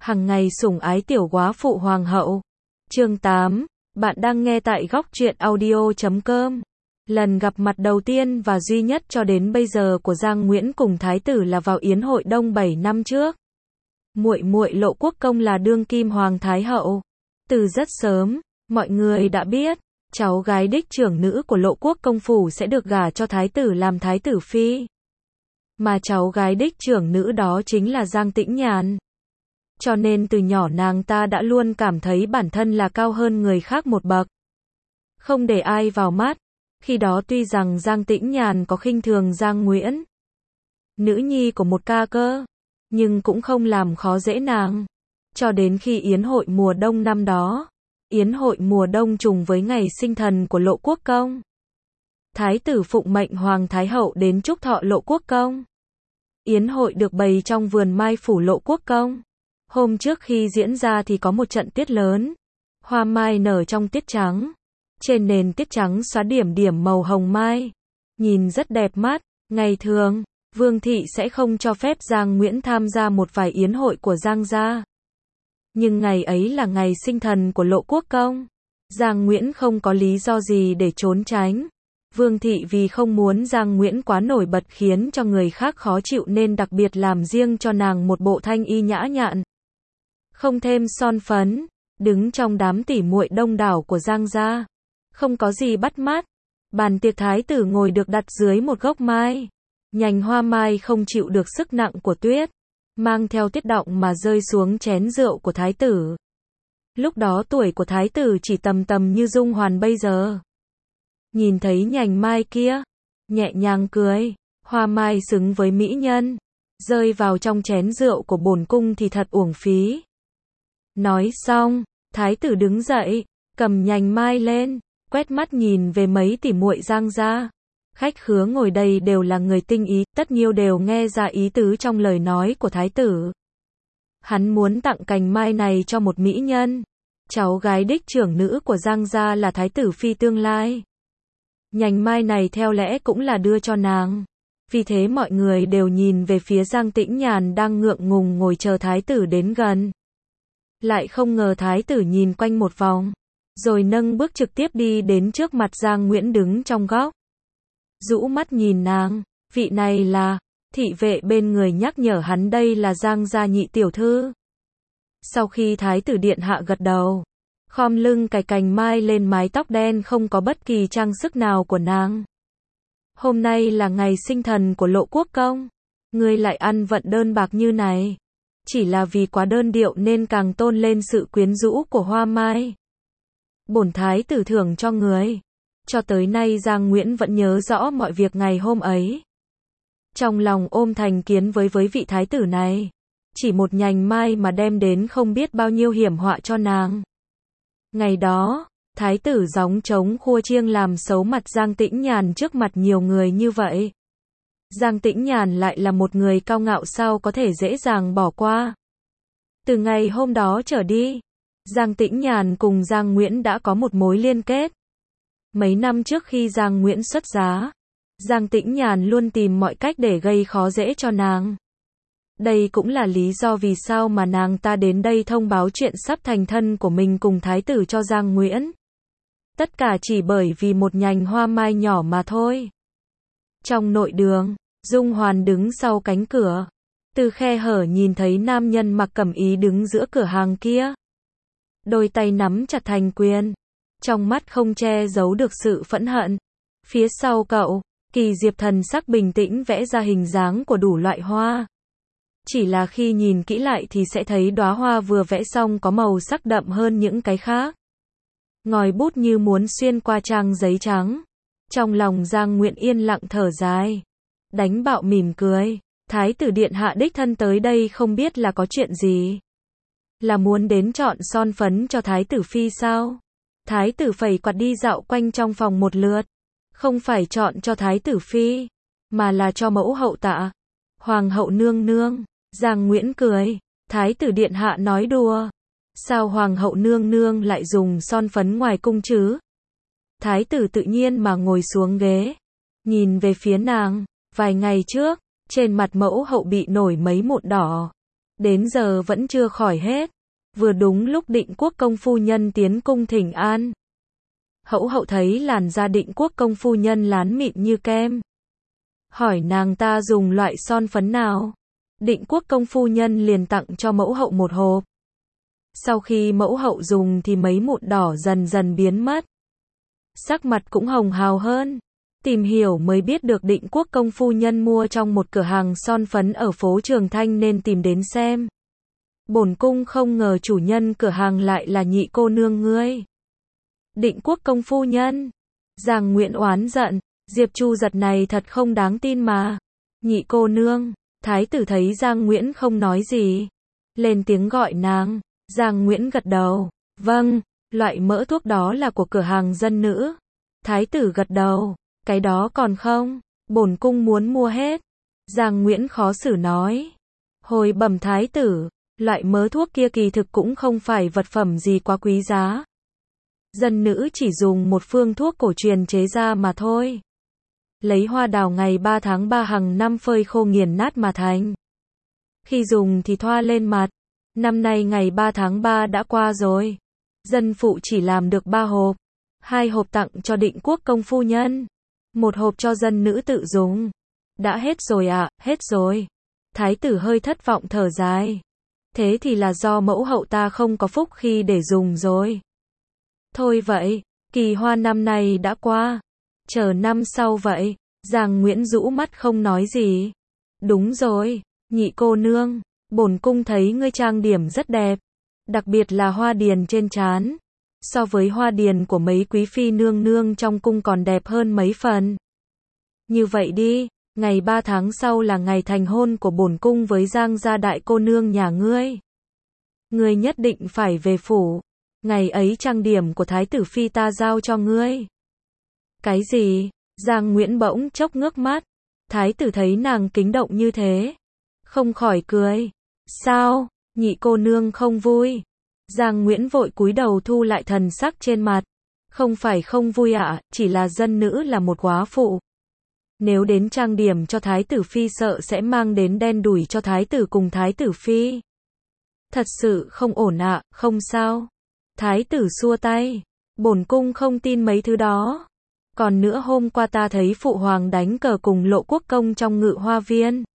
hằng ngày sủng ái tiểu góa phụ hoàng hậu. Chương 8, bạn đang nghe tại góc truyện audio.com. Lần gặp mặt đầu tiên và duy nhất cho đến bây giờ của Giang Nguyễn cùng thái tử là vào yến hội đông 7 năm trước. Muội muội Lộ Quốc công là đương kim hoàng thái hậu. Từ rất sớm, mọi người đã biết, cháu gái đích trưởng nữ của Lộ Quốc công phủ sẽ được gả cho thái tử làm thái tử phi. Mà cháu gái đích trưởng nữ đó chính là Giang Tĩnh Nhàn. Cho nên từ nhỏ nàng ta đã luôn cảm thấy bản thân là cao hơn người khác một bậc. Không để ai vào mắt. Khi đó tuy rằng Giang Tĩnh Nhàn có khinh thường Giang Nguyễn, nữ nhi của một ca cơ, nhưng cũng không làm khó dễ nàng. Cho đến khi yến hội mùa đông năm đó, yến hội mùa đông trùng với ngày sinh thần của Lộ Quốc công. Thái tử phụng mệnh Hoàng Thái Hậu đến chúc thọ Lộ Quốc công. Yến hội được bày trong vườn mai phủ Lộ Quốc công. Hôm trước khi diễn ra thì có một trận tuyết lớn. Hoa mai nở trong tiết trắng. Trên nền tiết trắng xóa điểm điểm màu hồng mai. Nhìn rất đẹp mắt. Ngày thường, Vương thị sẽ không cho phép Giang Nguyễn tham gia một vài yến hội của Giang gia. Nhưng ngày ấy là ngày sinh thần của Lộ Quốc công. Giang Nguyễn không có lý do gì để trốn tránh. Vương thị vì không muốn Giang Nguyễn quá nổi bật khiến cho người khác khó chịu nên đặc biệt làm riêng cho nàng một bộ thanh y nhã nhặn. Không thêm son phấn, đứng trong đám tỉ muội đông đảo của Giang gia. Không có gì bắt mắt. Bàn tiệc thái tử ngồi được đặt dưới một gốc mai. Nhành hoa mai không chịu được sức nặng của tuyết, mang theo tiết động mà rơi xuống chén rượu của thái tử. Lúc đó tuổi của thái tử chỉ tầm như Dung Hoàn bây giờ. Nhìn thấy nhành mai kia, nhẹ nhàng cười, hoa mai xứng với mỹ nhân, rơi vào trong chén rượu của bổn cung thì thật uổng phí. Nói xong, thái tử đứng dậy, cầm nhành mai lên, quét mắt nhìn về mấy tỉ muội Giang gia. Khách khứa ngồi đây đều là người tinh ý, tất nhiêu đều nghe ra ý tứ trong lời nói của thái tử. Hắn muốn tặng cành mai này cho một mỹ nhân, cháu gái đích trưởng nữ của Giang gia là thái tử phi tương lai. Nhành mai này theo lẽ cũng là đưa cho nàng. Vì thế mọi người đều nhìn về phía Giang Tĩnh Nhàn đang ngượng ngùng ngồi chờ thái tử đến gần. Lại không ngờ thái tử nhìn quanh một vòng, rồi nâng bước trực tiếp đi đến trước mặt Giang Nguyễn đứng trong góc. Rũ mắt nhìn nàng, vị này là, thị vệ bên người nhắc nhở hắn đây là Giang gia nhị tiểu thư. Sau khi thái tử điện hạ gật đầu, khom lưng cài cành mai lên mái tóc đen không có bất kỳ trang sức nào của nàng. Hôm nay là ngày sinh thần của Lộ Quốc công, ngươi lại ăn vận đơn bạc như này. Chỉ là vì quá đơn điệu nên càng tôn lên sự quyến rũ của hoa mai. Bổn thái tử thưởng cho người. Cho tới nay Giang Nguyễn vẫn nhớ rõ mọi việc ngày hôm ấy. Trong lòng ôm thành kiến với vị thái tử này. Chỉ một nhành mai mà đem đến không biết bao nhiêu hiểm họa cho nàng. Ngày đó, thái tử gióng trống khua chiêng làm xấu mặt Giang Tĩnh Nhàn trước mặt nhiều người như vậy. Giang Tĩnh Nhàn lại là một người cao ngạo sao có thể dễ dàng bỏ qua. Từ ngày hôm đó trở đi, Giang Tĩnh Nhàn cùng Giang Nguyễn đã có một mối liên kết. Mấy năm trước khi Giang Nguyễn xuất giá, Giang Tĩnh Nhàn luôn tìm mọi cách để gây khó dễ cho nàng. Đây cũng là lý do vì sao mà nàng ta đến đây thông báo chuyện sắp thành thân của mình cùng thái tử cho Giang Nguyễn. Tất cả chỉ bởi vì một nhành hoa mai nhỏ mà thôi. Trong nội đường, Dung Hoàn đứng sau cánh cửa. Từ khe hở nhìn thấy nam nhân mặc cẩm ý đứng giữa cửa hàng kia. Đôi tay nắm chặt thành quyền. Trong mắt không che giấu được sự phẫn hận. Phía sau cậu, Kỳ Diệp thần sắc bình tĩnh vẽ ra hình dáng của đủ loại hoa. Chỉ là khi nhìn kỹ lại thì sẽ thấy đóa hoa vừa vẽ xong có màu sắc đậm hơn những cái khác. Ngòi bút như muốn xuyên qua trang giấy trắng. Trong lòng Giang Nguyễn yên lặng thở dài. Đánh bạo mỉm cười. Thái tử điện hạ đích thân tới đây không biết là có chuyện gì. Là muốn đến chọn son phấn cho thái tử phi sao? Thái tử phẩy quạt đi dạo quanh trong phòng một lượt. Không phải chọn cho thái tử phi, mà là cho mẫu hậu tạ. Hoàng hậu nương nương. Giang Nguyễn cười. Thái tử điện hạ nói đùa. Sao hoàng hậu nương nương lại dùng son phấn ngoài cung chứ? Thái tử tự nhiên mà ngồi xuống ghế. Nhìn về phía nàng. Vài ngày trước, trên mặt mẫu hậu bị nổi mấy mụn đỏ. đến giờ vẫn chưa khỏi hết. Vừa đúng lúc Định Quốc công phu nhân tiến cung thỉnh an. Hậu hậu thấy làn da Định Quốc công phu nhân lán mịn như kem. Hỏi nàng ta dùng loại son phấn nào. Định Quốc công phu nhân liền tặng cho mẫu hậu một hộp. Sau khi mẫu hậu dùng thì mấy mụn đỏ dần dần biến mất. Sắc mặt cũng hồng hào hơn. Tìm hiểu mới biết được Định Quốc công phu nhân mua trong một cửa hàng son phấn ở phố Trường Thanh nên tìm đến xem. Bổn cung không ngờ chủ nhân cửa hàng lại là nhị cô nương ngươi. Định Quốc công phu nhân. Giang Nguyễn oán giận, Diệp Chu Giật này thật không đáng tin mà. Nhị cô nương, thái tử thấy Giang Nguyễn không nói gì. Lên tiếng gọi nàng, Giang Nguyễn gật đầu, vâng, loại mỡ thuốc đó là của cửa hàng dân nữ. Thái tử gật đầu, cái đó còn không, bổn cung muốn mua hết. Giang Nguyễn khó xử nói, hồi bẩm thái tử, loại mớ thuốc kia kỳ thực cũng không phải vật phẩm gì quá quý giá. Dân nữ chỉ dùng một phương thuốc cổ truyền chế ra mà thôi. Lấy hoa đào ngày 3 tháng 3 hàng năm phơi khô nghiền nát mà thành. Khi dùng thì thoa lên mặt. Năm nay ngày 3 tháng 3 đã qua rồi. Dân phụ chỉ làm được 3 hộp. 2 hộp tặng cho Định Quốc công phu nhân. 1 hộp cho dân nữ tự dùng. Đã hết rồi ạ, hết rồi. Thái tử hơi thất vọng thở dài. Thế thì là do mẫu hậu ta không có phúc khi để dùng rồi. Thôi vậy, kỳ hoa năm nay đã qua. Chờ năm sau vậy. Giang Nguyễn rũ mắt không nói gì. Đúng rồi, nhị cô nương, bổn cung thấy ngươi trang điểm rất đẹp. Đặc biệt là hoa điền trên trán. So với hoa điền của mấy quý phi nương nương trong cung còn đẹp hơn mấy phần. Như vậy đi, ngày 3 tháng sau là ngày thành hôn của bổn cung với Giang gia đại cô nương nhà ngươi. Ngươi nhất định phải về phủ. Ngày ấy trang điểm của thái tử phi ta giao cho ngươi. Cái gì? Giang Nguyễn bỗng chốc ngước mắt. Thái tử thấy nàng kính động như thế. Không khỏi cười. Sao? Nhị cô nương không vui. Giang Nguyễn vội cúi đầu thu lại thần sắc trên mặt. Không phải không vui ạ, chỉ là dân nữ là một góa phụ. Nếu đến trang điểm cho thái tử phi sợ sẽ mang đến đen đủi cho thái tử cùng thái tử phi. Thật sự không ổn ạ, không sao. Thái tử xua tay. Bổn cung không tin mấy thứ đó. Còn nữa hôm qua ta thấy phụ hoàng đánh cờ cùng Lộ Quốc công trong Ngự Hoa Viên.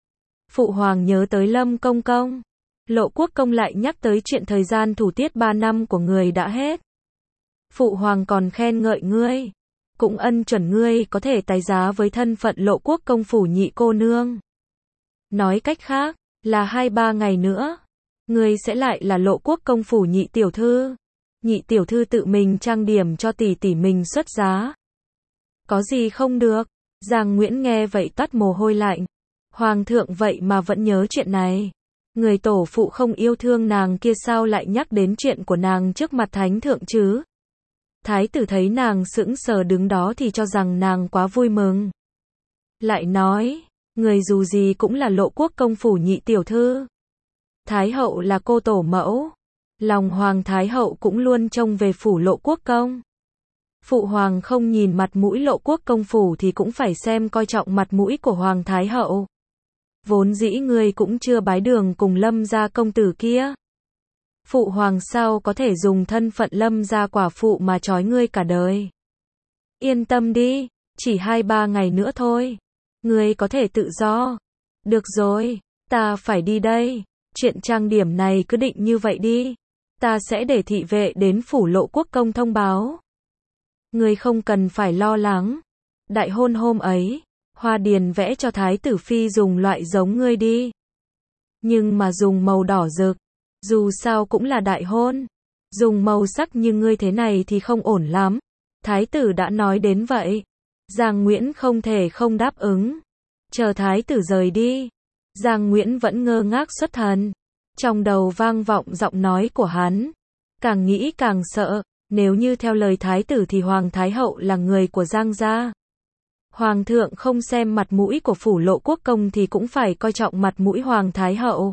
Phụ hoàng nhớ tới Lâm công công. Lộ Quốc công lại nhắc tới chuyện thời gian thủ tiết 3 năm của người đã hết. Phụ hoàng còn khen ngợi ngươi. Cũng ân chuẩn ngươi có thể tái giá với thân phận Lộ Quốc công phủ nhị cô nương. Nói cách khác, là 2-3 ngày nữa. Ngươi sẽ lại là Lộ Quốc công phủ nhị tiểu thư. Nhị tiểu thư tự mình trang điểm cho tỷ tỷ mình xuất giá. Có gì không được? Giang Nguyễn nghe vậy toát mồ hôi lạnh. Hoàng thượng vậy mà vẫn nhớ chuyện này. Người tổ phụ không yêu thương nàng kia sao lại nhắc đến chuyện của nàng trước mặt thánh thượng chứ? Thái tử thấy nàng sững sờ đứng đó thì cho rằng nàng quá vui mừng. Lại nói, người dù gì cũng là Lộ Quốc công phủ nhị tiểu thư. Thái hậu là cô tổ mẫu. Lòng hoàng thái hậu cũng luôn trông về phủ Lộ Quốc công. Phụ hoàng không nhìn mặt mũi Lộ Quốc công phủ thì cũng phải xem coi trọng mặt mũi của hoàng thái hậu. Vốn dĩ ngươi cũng chưa bái đường cùng Lâm gia công tử kia. Phụ hoàng sao có thể dùng thân phận Lâm gia quả phụ mà trói ngươi cả đời. Yên tâm đi, chỉ 2-3 ngày nữa thôi. Ngươi có thể tự do. Được rồi, ta phải đi đây. Chuyện trang điểm này cứ định như vậy đi. Ta sẽ để thị vệ đến phủ Lộ Quốc công thông báo. Ngươi không cần phải lo lắng. Đại hôn hôm ấy, Hoa Điền vẽ cho thái tử phi dùng loại giống ngươi đi. Nhưng mà dùng màu đỏ rực. Dù sao cũng là đại hôn. Dùng màu sắc như ngươi thế này thì không ổn lắm. Thái tử đã nói đến vậy. Giang Nguyễn không thể không đáp ứng. Chờ thái tử rời đi. Giang Nguyễn vẫn ngơ ngác xuất thần. Trong đầu vang vọng giọng nói của hắn. Càng nghĩ càng sợ. Nếu như theo lời thái tử thì hoàng thái hậu là người của Giang gia. Hoàng thượng không xem mặt mũi của phủ Lộ Quốc công thì cũng phải coi trọng mặt mũi hoàng thái hậu.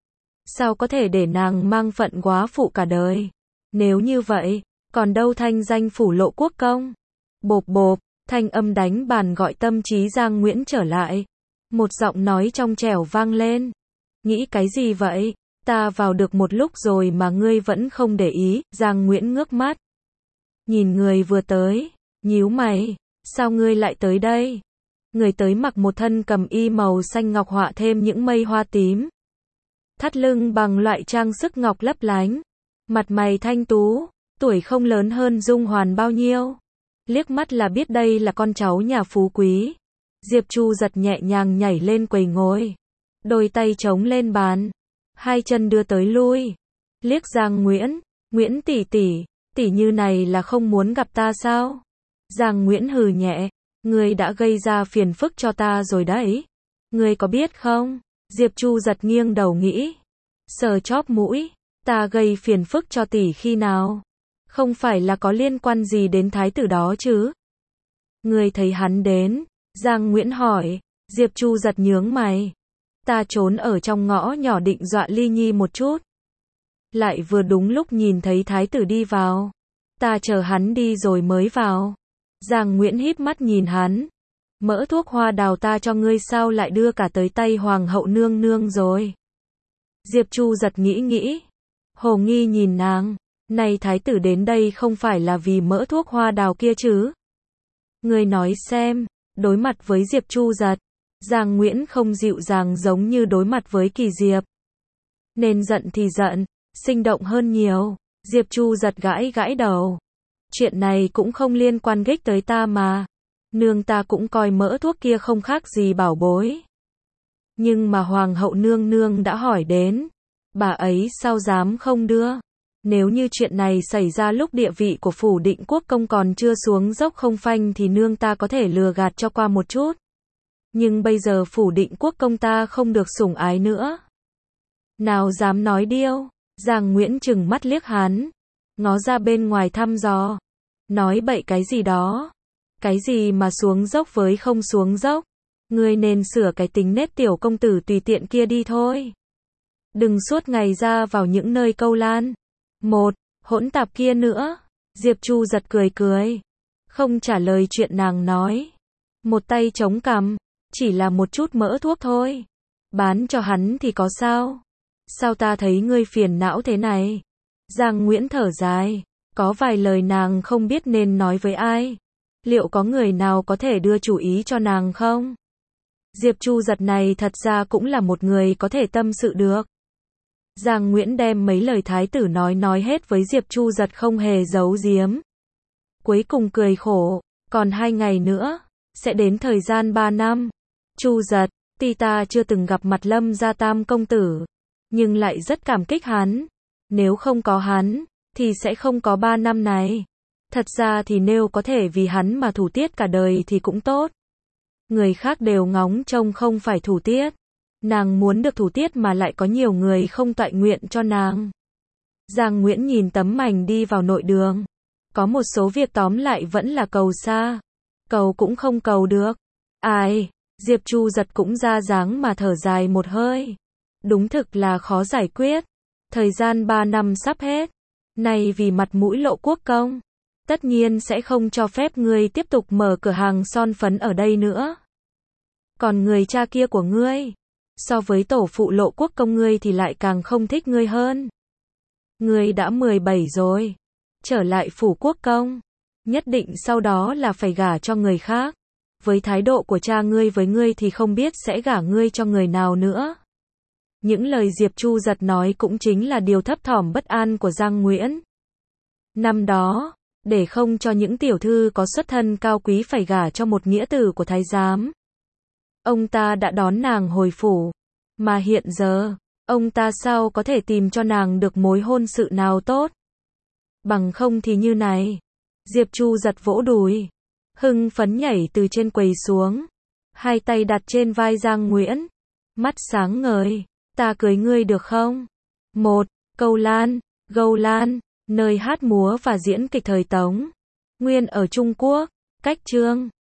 Sao có thể để nàng mang phận góa phụ cả đời? Nếu như vậy, còn đâu thanh danh phủ Lộ Quốc công? Bộp bộp, thanh âm đánh bàn gọi tâm trí Giang Nguyễn trở lại. Một giọng nói trong trẻo vang lên. Nghĩ cái gì vậy? Ta vào được một lúc rồi mà ngươi vẫn không để ý. Giang Nguyễn ngước mắt. Nhìn người vừa tới. Nhíu mày. Sao ngươi lại tới đây? Người tới mặc một thân cầm y màu xanh ngọc họa thêm những mây hoa tím. Thắt lưng bằng loại trang sức ngọc lấp lánh. Mặt mày thanh tú. Tuổi không lớn hơn Dung Hoàn bao nhiêu. Liếc mắt là biết đây là con cháu nhà phú quý. Diệp Chu giật nhẹ nhàng nhảy lên quầy ngồi. Đôi tay chống lên bàn. Hai chân đưa tới lui. Liếc Giang Nguyễn. Nguyễn tỷ tỷ. Tỷ như này là không muốn gặp ta sao? Giang Nguyễn hừ nhẹ. Ngươi đã gây ra phiền phức cho ta rồi đấy. Ngươi có biết không? Diệp Chu giật nghiêng đầu nghĩ. Sờ chóp mũi. Ta gây phiền phức cho tỷ khi nào? Không phải là có liên quan gì đến thái tử đó chứ? Ngươi thấy hắn đến? Giang Nguyễn hỏi. Diệp Chu giật nhướng mày. Ta trốn ở trong ngõ nhỏ định dọa Ly Nhi một chút. Lại vừa đúng lúc nhìn thấy thái tử đi vào. Ta chờ hắn đi rồi mới vào. Giang Nguyễn híp mắt nhìn hắn. Mỡ thuốc hoa đào ta cho ngươi sao lại đưa cả tới tay hoàng hậu nương nương rồi? Diệp Chu giật nghĩ. Hồ nghi nhìn nàng. Này thái tử đến đây không phải là vì mỡ thuốc hoa đào kia chứ? Ngươi nói xem. Đối mặt với Diệp Chu giật. Giang Nguyễn không dịu dàng giống như đối mặt với Kỳ Diệp. Nên giận thì giận. Sinh động hơn nhiều. Diệp Chu giật gãi đầu. Chuyện này cũng không liên quan ghích tới ta mà. Nương ta cũng coi mỡ thuốc kia không khác gì bảo bối. Nhưng mà hoàng hậu nương nương đã hỏi đến. Bà ấy sao dám không đưa? Nếu như chuyện này xảy ra lúc địa vị của phủ Định Quốc công còn chưa xuống dốc không phanh thì nương ta có thể lừa gạt cho qua một chút. Nhưng bây giờ phủ Định Quốc công ta không được sủng ái nữa. Nào dám nói điêu? Giang Nguyễn trừng mắt liếc hắn. Ngó ra bên ngoài thăm dò. Nói bậy cái gì đó? Cái gì mà xuống dốc với không xuống dốc? Ngươi nên sửa cái tính nết tiểu công tử tùy tiện kia đi thôi. Đừng suốt ngày ra vào những nơi câu lan. Một, hỗn tạp kia nữa. Diệp Chu giật cười. Không trả lời chuyện nàng nói. Một tay chống cằm. Chỉ là một chút mỡ thuốc thôi. Bán cho hắn thì có sao? Sao ta thấy ngươi phiền não thế này? Giang Nguyễn thở dài. Có vài lời nàng không biết nên nói với ai. Liệu có người nào có thể đưa chủ ý cho nàng không? Diệp Chu giật này thật ra cũng là một người có thể tâm sự được. Giang Nguyễn đem mấy lời thái tử nói hết với Diệp Chu giật không hề giấu giếm. Cuối cùng cười khổ. Còn 2 ngày nữa. Sẽ đến thời gian 3 năm. Chu giật. Tuy ta chưa từng gặp mặt Lâm gia tam công tử. Nhưng lại rất cảm kích hắn. Nếu không có hắn. Thì sẽ không có 3 năm này. Thật ra thì nếu có thể vì hắn mà thủ tiết cả đời thì cũng tốt. Người khác đều ngóng trông không phải thủ tiết. Nàng muốn được thủ tiết mà lại có nhiều người không toại nguyện cho nàng. Giang Nguyễn nhìn tấm mảnh đi vào nội đường. Có một số việc tóm lại vẫn là cầu xa. Cầu cũng không cầu được. Ai? Diệp Chu giật cũng ra dáng mà thở dài một hơi. Đúng thực là khó giải quyết. Thời gian 3 năm sắp hết. Này vì mặt mũi Lộ quốc công. Tất nhiên sẽ không cho phép ngươi tiếp tục mở cửa hàng son phấn ở đây nữa. Còn người cha kia của ngươi, so với tổ phụ Lộ quốc công ngươi thì lại càng không thích ngươi hơn. Ngươi đã 17 rồi. Trở lại phủ quốc công. Nhất định sau đó là phải gả cho người khác. Với thái độ của cha ngươi với ngươi thì không biết sẽ gả ngươi cho người nào nữa. Những lời Diệp Chu giật nói cũng chính là điều thấp thỏm bất an của Giang Nguyễn. Năm đó, để không cho những tiểu thư có xuất thân cao quý phải gả cho một nghĩa tử của thái giám. Ông ta đã đón nàng hồi phủ. Mà hiện giờ, ông ta sao có thể tìm cho nàng được mối hôn sự nào tốt? Bằng không thì như này. Diệp Chu giật vỗ đùi. Hưng phấn nhảy từ trên quầy xuống. Hai tay đặt trên vai Giang Nguyễn. Mắt sáng ngời. Ta cưới ngươi được không? 1. Câu Lan, Gâu Lan, nơi hát múa và diễn kịch thời Tống. Nguyên ở Trung Quốc. Cách chương